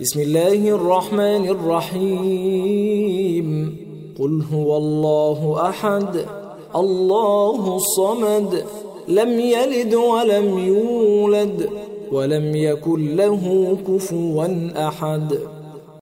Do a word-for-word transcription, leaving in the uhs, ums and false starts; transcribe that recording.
بسم الله الرحمن الرحيم قل هو الله أحد الله الصمد لم يلد ولم يولد ولم يكن له كفوا أحد